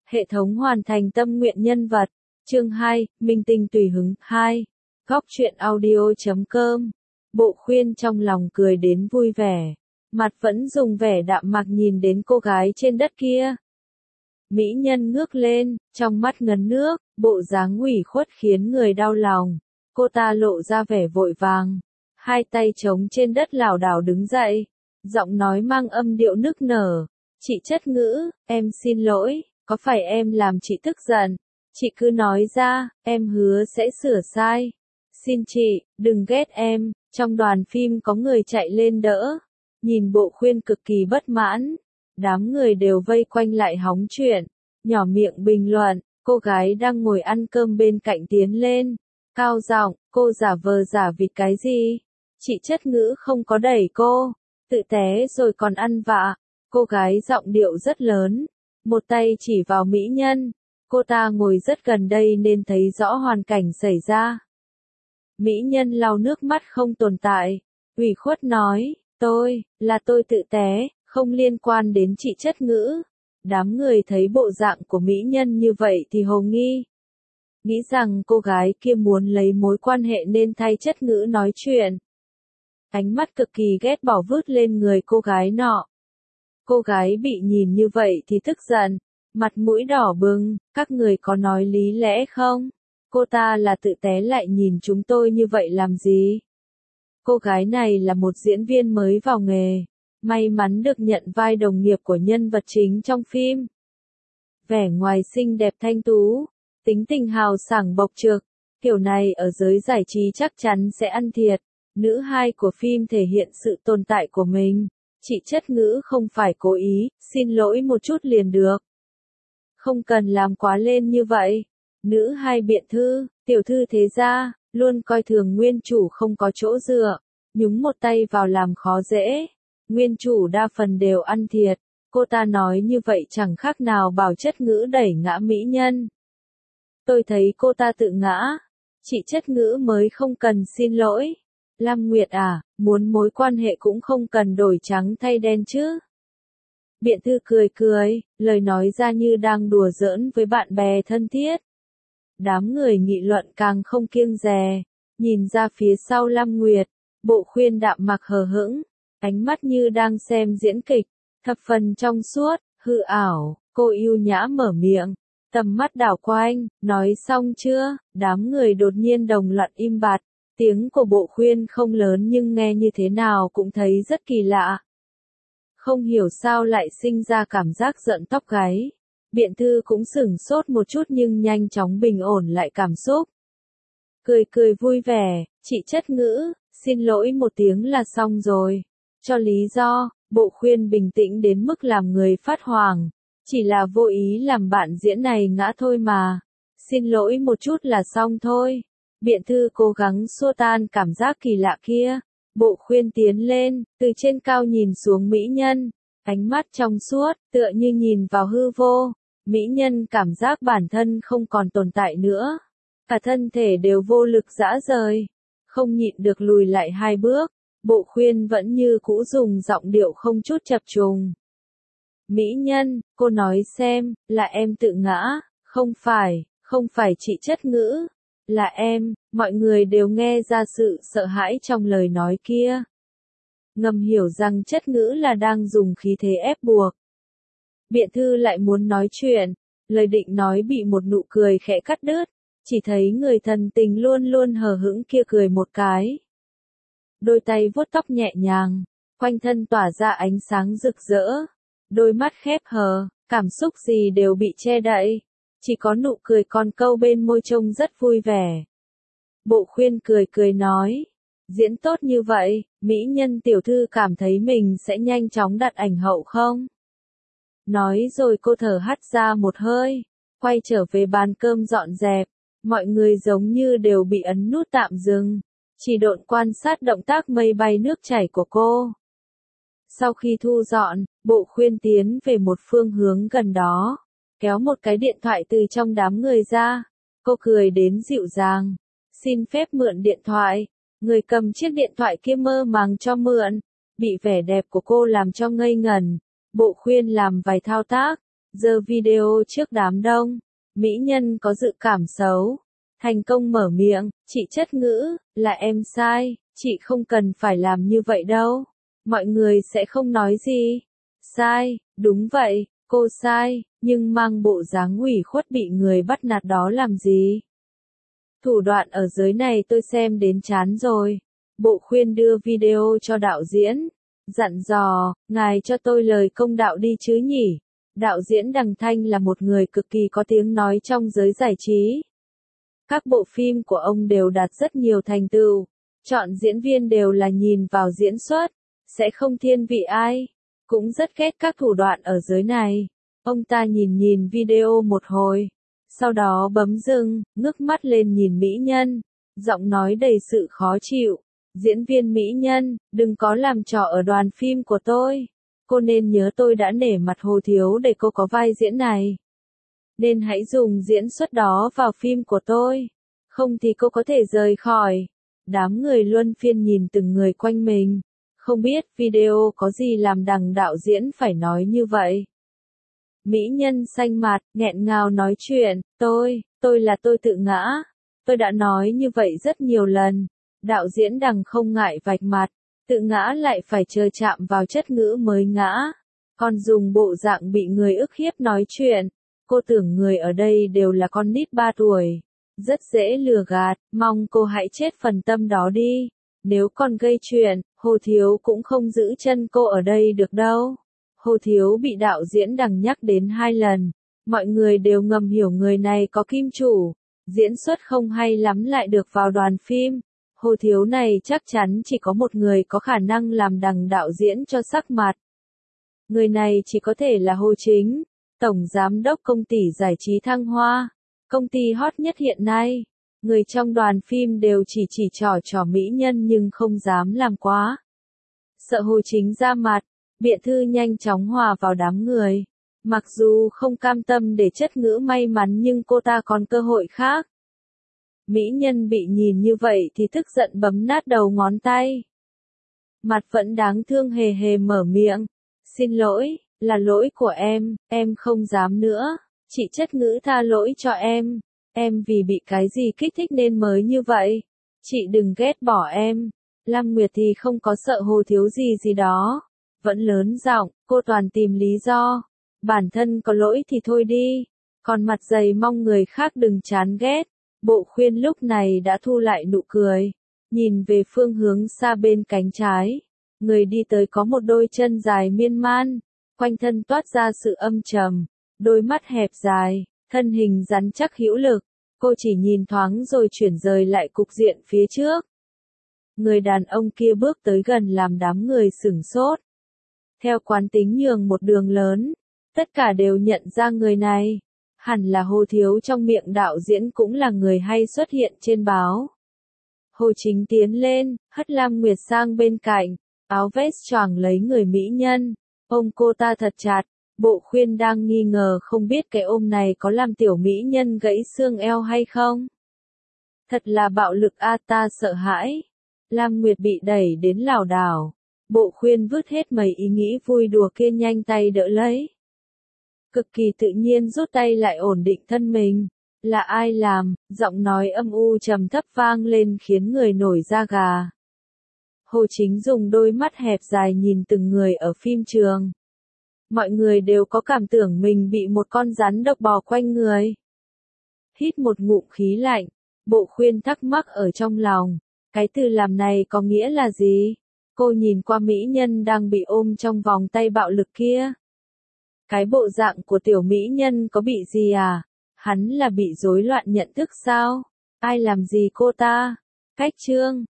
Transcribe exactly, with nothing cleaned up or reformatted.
Hệ thống hoàn thành tâm nguyện nhân vật. Chương hai, Minh tinh tùy hứng. hai. Góc truyện audio chấm com. Bộ Khuyên trong lòng cười đến vui vẻ. Mặt vẫn dùng vẻ đạm mạc nhìn đến cô gái trên đất kia. Mỹ nhân ngước lên, trong mắt ngấn nước, bộ dáng ủy khuất khiến người đau lòng. Cô ta lộ ra vẻ vội vàng. Hai tay trống trên đất lảo đảo đứng dậy. Giọng nói mang âm điệu nức nở. Chị Chất Ngữ, em xin lỗi, có phải em làm chị tức giận? Chị cứ nói ra, em hứa sẽ sửa sai. Xin chị, đừng ghét em. Trong đoàn phim có người chạy lên đỡ. Nhìn Bộ Khuyên cực kỳ bất mãn. Đám người đều vây quanh lại hóng chuyện. Nhỏ miệng bình luận, cô gái đang ngồi ăn cơm bên cạnh tiến lên. Cao giọng, cô giả vờ giả vịt cái gì? Chị Chất Ngữ không có đẩy cô. Tự té rồi còn ăn vạ. Cô gái giọng điệu rất lớn. Một tay chỉ vào mỹ nhân. Cô ta ngồi rất gần đây nên thấy rõ hoàn cảnh xảy ra. Mỹ nhân lau nước mắt không tồn tại. Ủy khuất nói, tôi, là tôi tự té, không liên quan đến chị Chất Ngữ. Đám người thấy bộ dạng của mỹ nhân như vậy thì hồ nghi. Nghĩ rằng cô gái kia muốn lấy mối quan hệ nên thay Chất Ngữ nói chuyện. Ánh mắt cực kỳ ghét bỏ vứt lên người cô gái nọ. Cô gái bị nhìn như vậy thì tức giận, mặt mũi đỏ bừng, các người có nói lý lẽ không? Cô ta là tự té lại nhìn chúng tôi như vậy làm gì? Cô gái này là một diễn viên mới vào nghề, may mắn được nhận vai đồng nghiệp của nhân vật chính trong phim. Vẻ ngoài xinh đẹp thanh tú, tính tình hào sảng bộc trực, kiểu này ở giới giải trí chắc chắn sẽ ăn thiệt. Nữ hai của phim thể hiện sự tồn tại của mình. Chị Chất Ngữ không phải cố ý, xin lỗi một chút liền được. Không cần làm quá lên như vậy. Nữ hai biện thư, tiểu thư thế gia, luôn coi thường nguyên chủ không có chỗ dựa, nhúng một tay vào làm khó dễ. Nguyên chủ đa phần đều ăn thiệt, cô ta nói như vậy chẳng khác nào bảo Chất Ngữ đẩy ngã mỹ nhân. Tôi thấy cô ta tự ngã, chị Chất Ngữ mới không cần xin lỗi. Lam Nguyệt à, muốn mối quan hệ cũng không cần đổi trắng thay đen chứ. Biện thư cười cười, lời nói ra như đang đùa giỡn với bạn bè thân thiết. Đám người nghị luận càng không kiêng dè, nhìn ra phía sau Lam Nguyệt, Bộ Khuyên đạm mặc hờ hững, ánh mắt như đang xem diễn kịch, thập phần trong suốt, hư ảo, cô yêu nhã mở miệng, tầm mắt đảo quanh, nói xong chưa, đám người đột nhiên đồng loạt im bặt. Tiếng của Bộ Khuyên không lớn nhưng nghe như thế nào cũng thấy rất kỳ lạ. Không hiểu sao lại sinh ra cảm giác giận tóc gáy. Biện thư cũng sửng sốt một chút nhưng nhanh chóng bình ổn lại cảm xúc. Cười cười vui vẻ, chị Chất Ngữ, xin lỗi một tiếng là xong rồi. Cho lý do, Bộ Khuyên bình tĩnh đến mức làm người phát hoảng. Chỉ là vô ý làm bạn diễn này ngã thôi mà. Xin lỗi một chút là xong thôi. Biện thư cố gắng xua tan cảm giác kỳ lạ kia. Bộ Khuyên tiến lên, từ trên cao nhìn xuống mỹ nhân. Ánh mắt trong suốt, tựa như nhìn vào hư vô. Mỹ nhân cảm giác bản thân không còn tồn tại nữa. Cả thân thể đều vô lực rã rời. Không nhịn được lùi lại hai bước. Bộ Khuyên vẫn như cũ dùng giọng điệu không chút chập trùng. Mỹ nhân, cô nói xem, là em tự ngã, không phải, không phải chị Chất Ngữ. Là em, mọi người đều nghe ra sự sợ hãi trong lời nói kia. Ngầm hiểu rằng Chất Ngữ là đang dùng khí thế ép buộc. Biện thư lại muốn nói chuyện, lời định nói bị một nụ cười khẽ cắt đứt, chỉ thấy người thần tình luôn luôn hờ hững kia cười một cái. Đôi tay vuốt tóc nhẹ nhàng, quanh thân tỏa ra ánh sáng rực rỡ, đôi mắt khép hờ, cảm xúc gì đều bị che đậy. Chỉ có nụ cười con câu bên môi trông rất vui vẻ. Bộ Khuyên cười cười nói. Diễn tốt như vậy, mỹ nhân tiểu thư cảm thấy mình sẽ nhanh chóng đặt ảnh hậu không? Nói rồi cô thở hắt ra một hơi. Quay trở về bàn cơm dọn dẹp. Mọi người giống như đều bị ấn nút tạm dừng. Chỉ độn quan sát động tác mây bay nước chảy của cô. Sau khi thu dọn, Bộ Khuyên tiến về một phương hướng gần đó. Kéo một cái điện thoại từ trong đám người ra. Cô cười đến dịu dàng. Xin phép mượn điện thoại. Người cầm chiếc điện thoại kia mơ màng cho mượn. Bị vẻ đẹp của cô làm cho ngây ngẩn. Bộ Khuyên làm vài thao tác. giơ video trước đám đông. Mỹ nhân có dự cảm xấu. Thành công mở miệng, chị Chất Ngữ, là em sai, chị không cần phải làm như vậy đâu. Mọi người sẽ không nói gì. Sai, đúng vậy, cô sai, nhưng mang bộ dáng ủy khuất bị người bắt nạt đó làm gì? Thủ đoạn ở giới này tôi xem đến chán rồi. Bộ khuyên đưa video cho đạo diễn. Dặn dò, ngài cho tôi lời công đạo đi chứ nhỉ. Đạo diễn Đằng Thanh là một người cực kỳ có tiếng nói trong giới giải trí. Các bộ phim của ông đều đạt rất nhiều thành tựu. Chọn diễn viên đều là nhìn vào diễn xuất, sẽ không thiên vị ai. Cũng rất ghét các thủ đoạn ở giới này. Ông ta nhìn nhìn video một hồi. Sau đó bấm dừng, ngước mắt lên nhìn mỹ nhân. Giọng nói đầy sự khó chịu. Diễn viên mỹ nhân, đừng có làm trò ở đoàn phim của tôi. Cô nên nhớ tôi đã nể mặt Hồ Thiếu để cô có vai diễn này. Nên hãy dùng diễn xuất đó vào phim của tôi. Không thì cô có thể rời khỏi. Đám người luân phiên nhìn từng người quanh mình. Không biết video có gì làm đằng đạo diễn phải nói như vậy. Mỹ nhân xanh mặt, nghẹn ngào nói chuyện, tôi, tôi là tôi tự ngã. Tôi đã nói như vậy rất nhiều lần. Đạo diễn Đằng không ngại vạch mặt, tự ngã lại phải chờ chạm vào Chất Ngữ mới ngã. Còn dùng bộ dạng bị người ức hiếp nói chuyện. Cô tưởng người ở đây đều là con nít ba tuổi. Rất dễ lừa gạt, mong cô hãy chết phần tâm đó đi. Nếu còn gây chuyện, Hồ Thiếu cũng không giữ chân cô ở đây được đâu. Hồ Thiếu bị đạo diễn Đằng nhắc đến hai lần. Mọi người đều ngầm hiểu người này có kim chủ. Diễn xuất không hay lắm lại được vào đoàn phim. Hồ Thiếu này chắc chắn chỉ có một người có khả năng làm đằng đạo diễn cho sắc mặt. Người này chỉ có thể là Hồ Chính, Tổng Giám đốc công ty giải trí Thăng Hoa. Công ty hot nhất hiện nay. Người trong đoàn phim đều chỉ chỉ trỏ trỏ mỹ nhân nhưng không dám làm quá. Sợ Hồ Chính ra mặt, Biện Thư nhanh chóng hòa vào đám người. Mặc dù không cam tâm để Chất Ngữ may mắn nhưng cô ta còn cơ hội khác. Mỹ nhân bị nhìn như vậy thì tức giận bấm nát đầu ngón tay. Mặt vẫn đáng thương hề hề mở miệng. Xin lỗi, là lỗi của em, em không dám nữa. Chị Chất Ngữ tha lỗi cho em. Em vì bị cái gì kích thích nên mới như vậy. Chị đừng ghét bỏ em. Lam Nguyệt thì không có sợ Hồ Thiếu gì gì đó. Vẫn lớn giọng, cô toàn tìm lý do. Bản thân có lỗi thì thôi đi. Còn mặt dày mong người khác đừng chán ghét. Bộ khuyên lúc này đã thu lại nụ cười. Nhìn về phương hướng xa bên cánh trái. Người đi tới có một đôi chân dài miên man. Quanh thân toát ra sự âm trầm. Đôi mắt hẹp dài. Thân hình rắn chắc hữu lực. Cô chỉ nhìn thoáng rồi chuyển rời lại cục diện phía trước. Người đàn ông kia bước tới gần làm đám người sửng sốt. Theo quán tính nhường một đường lớn. Tất cả đều nhận ra người này. Hẳn là Hồ Thiếu trong miệng đạo diễn cũng là người hay xuất hiện trên báo. Hồ Chính tiến lên, hất Lam Nguyệt sang bên cạnh. Áo vest choàng lấy người mỹ nhân. Ôm cô ta thật chặt. Bộ khuyên đang nghi ngờ không biết cái ôm này có làm tiểu mỹ nhân gãy xương eo hay không. Thật là bạo lực a, ta sợ hãi. Lam Nguyệt bị đẩy đến lảo đảo. Bộ khuyên vứt hết mấy ý nghĩ vui đùa kia nhanh tay đỡ lấy. Cực kỳ tự nhiên rút tay lại ổn định thân mình. Là ai làm? Giọng nói âm u trầm thấp vang lên khiến người nổi da gà. Hồ Chính dùng đôi mắt hẹp dài nhìn từng người ở phim trường. Mọi người đều có cảm tưởng mình bị một con rắn độc bò quanh người. Hít một ngụm khí lạnh, bộ khuyên thắc mắc ở trong lòng. Cái từ làm này có nghĩa là gì? Cô nhìn qua mỹ nhân đang bị ôm trong vòng tay bạo lực kia. Cái bộ dạng của tiểu mỹ nhân có bị gì à? Hắn là bị rối loạn nhận thức sao? Ai làm gì cô ta? Cách chương